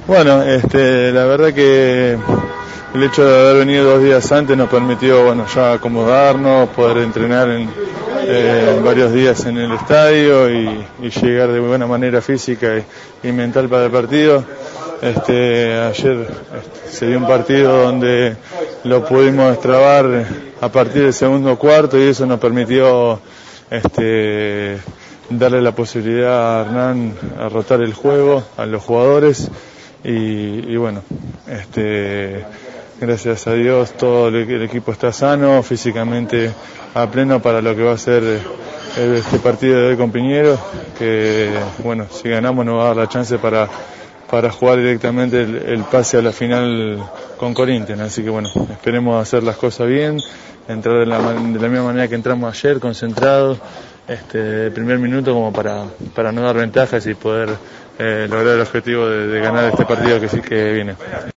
Bueno, la verdad que el hecho de haber venido 2 días antes nos permitió, ya acomodarnos, poder entrenar en varios días en el estadio y llegar de buena manera física y mental para el partido. Ayer se dio un partido donde lo pudimos destrabar a partir del segundo cuarto y eso nos permitió darle la posibilidad a Hernán a rotar el juego a los jugadores y bueno, gracias a Dios todo el equipo está sano, físicamente a pleno para lo que va a ser este partido de hoy con Piñero, que bueno, si ganamos nos va a dar la chance para jugar directamente el pase a la final con Corinthians, así que bueno, esperemos hacer las cosas bien, entrar de la misma manera que entramos ayer, concentrados, el primer minuto como para no dar ventajas y poder lograr el objetivo de ganar este partido que sí que viene.